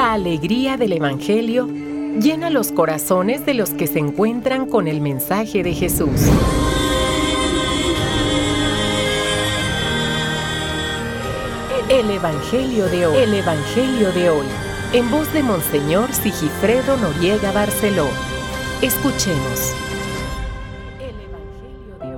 La alegría del Evangelio llena los corazones de los que se encuentran con el mensaje de Jesús. El Evangelio de hoy. El Evangelio de hoy. En voz de Monseñor Sigifredo Noriega Barceló. Escuchemos. El Evangelio de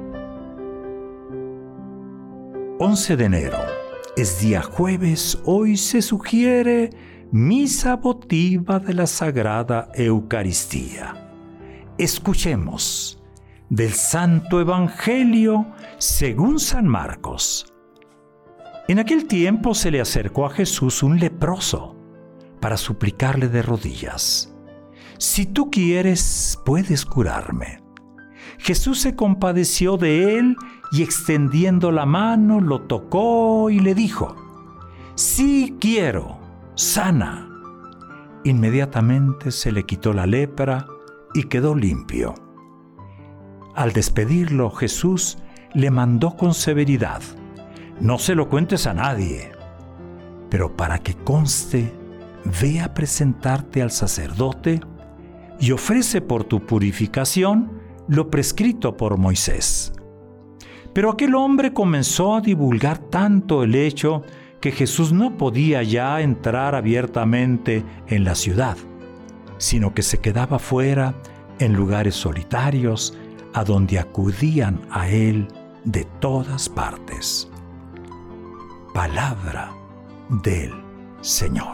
hoy. 11 de enero. Es día jueves. Hoy se sugiere misa votiva de la Sagrada Eucaristía. Escuchemos del Santo Evangelio según San Marcos. En aquel tiempo se le acercó a Jesús un leproso para suplicarle de rodillas: «Si tú quieres, puedes curarme». Jesús se compadeció de él y extendiendo la mano lo tocó y le dijo: «Sí quiero, sana». Inmediatamente se le quitó la lepra y quedó limpio. Al despedirlo, Jesús le mandó con severidad: «No se lo cuentes a nadie, pero para que conste, ve a presentarte al sacerdote y ofrece por tu purificación lo prescrito por Moisés». Pero aquel hombre comenzó a divulgar tanto el hecho que Jesús no podía ya entrar abiertamente en la ciudad, sino que se quedaba fuera en lugares solitarios a donde acudían a él de todas partes. Palabra del Señor.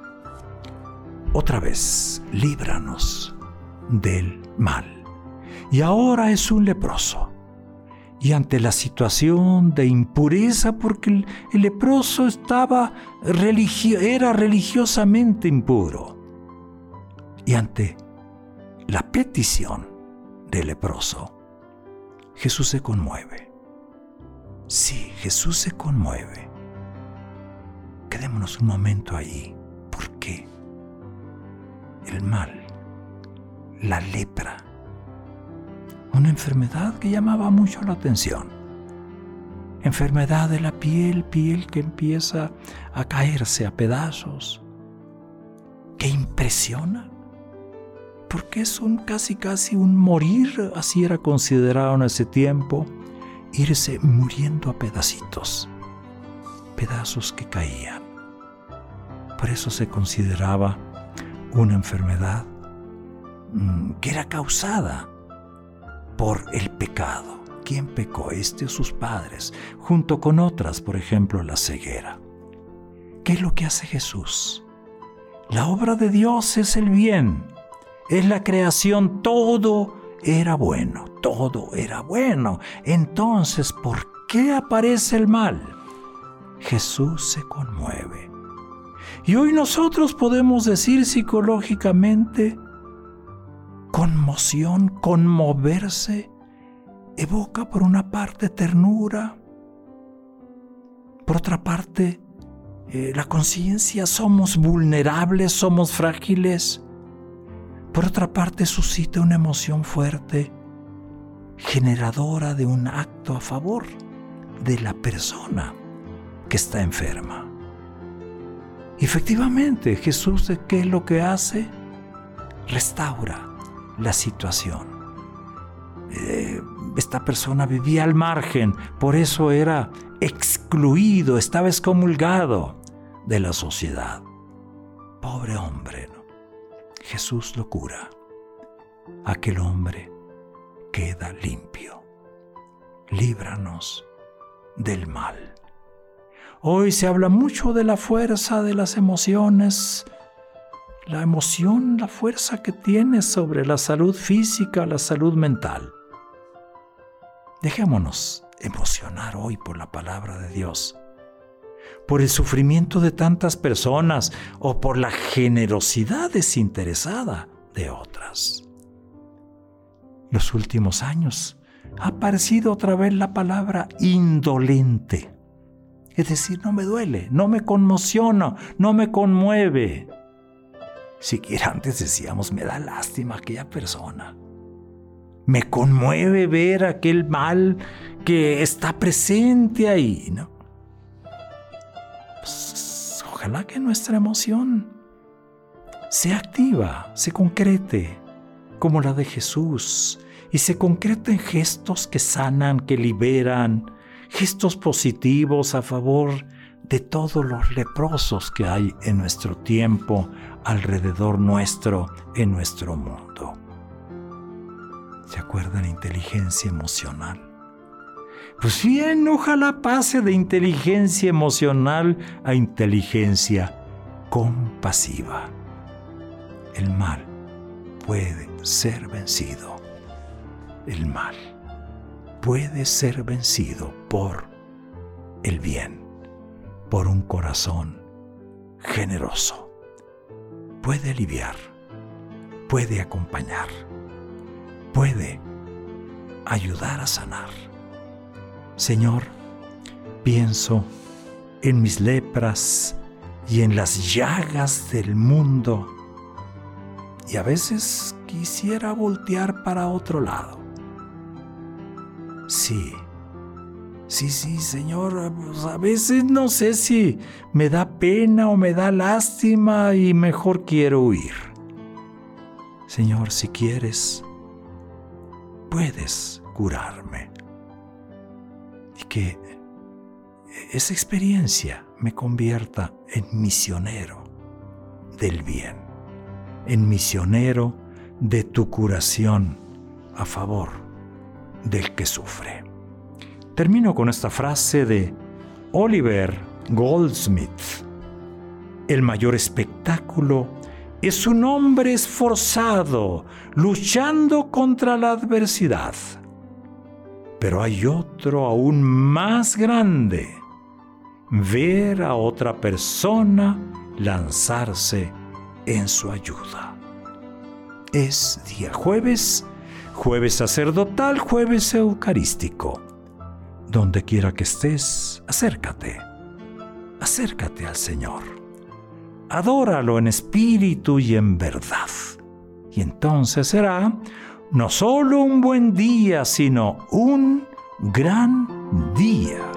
Otra vez, líbranos del mal. Y ahora es un leproso. Y ante la situación de impureza, porque el leproso era religiosamente impuro, y ante la petición del leproso, Jesús se conmueve. Sí, Jesús se conmueve. Quedémonos un momento ahí. ¿Por qué? El mal, la lepra, una enfermedad que llamaba mucho la atención. Enfermedad de la piel que empieza a caerse a pedazos, que impresiona, porque es casi un morir, así era considerado en ese tiempo, irse muriendo a pedazos que caían. Por eso se consideraba una enfermedad que era causada por el pecado. ¿Quién pecó? Este o sus padres, junto con otras, por ejemplo, la ceguera. ¿Qué es lo que hace Jesús? La obra de Dios es el bien, es la creación, todo era bueno, todo era bueno. Entonces, ¿por qué aparece el mal? Jesús se conmueve. Y hoy nosotros podemos decir psicológicamente, conmoción, conmoverse, evoca por una parte ternura, por otra parte la conciencia, somos vulnerables, somos frágiles, por otra parte suscita una emoción fuerte, generadora de un acto a favor de la persona que está enferma. Y efectivamente, Jesús, ¿qué es lo que hace? Restaura la situación. Esta persona vivía al margen, por eso era excluido, estaba excomulgado de la sociedad. Pobre hombre, ¿no? Jesús lo cura. Aquel hombre queda limpio. Líbranos del mal. Hoy se habla mucho de la fuerza de las emociones, la emoción, la fuerza que tiene sobre la salud física, la salud mental. Dejémonos emocionar hoy por la palabra de Dios, por el sufrimiento de tantas personas o por la generosidad desinteresada de otras. Los últimos años ha aparecido otra vez la palabra indolente. Es decir, no me duele, no me conmociona, no me conmueve. Siquiera antes decíamos, me da lástima aquella persona. Me conmueve ver aquel mal que está presente ahí, ¿no? Pues, ojalá que nuestra emoción se activa, se concrete, como la de Jesús, y se concreta en gestos que sanan, que liberan, gestos positivos a favor de todos los leprosos que hay en nuestro tiempo, alrededor nuestro, en nuestro mundo. ¿Se acuerdan de inteligencia emocional? Pues bien, ojalá pase de inteligencia emocional a inteligencia compasiva. El mal puede ser vencido. El mal puede ser vencido por el bien, por un corazón generoso. Puede aliviar, puede acompañar, puede ayudar a sanar. Señor, pienso en mis lepras y en las llagas del mundo, y a veces quisiera voltear para otro lado. Sí, Señor, pues a veces no sé si me da pena o me da lástima y mejor quiero huir. Señor, si quieres, puedes curarme. Y que esa experiencia me convierta en misionero del bien, en misionero de tu curación a favor del que sufre. Termino con esta frase de Oliver Goldsmith: el mayor espectáculo es un hombre esforzado luchando contra la adversidad. Pero hay otro aún más grande: ver a otra persona lanzarse en su ayuda. Es día jueves sacerdotal, jueves eucarístico. Donde quiera que estés, acércate al Señor. Adóralo en espíritu y en verdad. Y entonces será no solo un buen día, sino un gran día.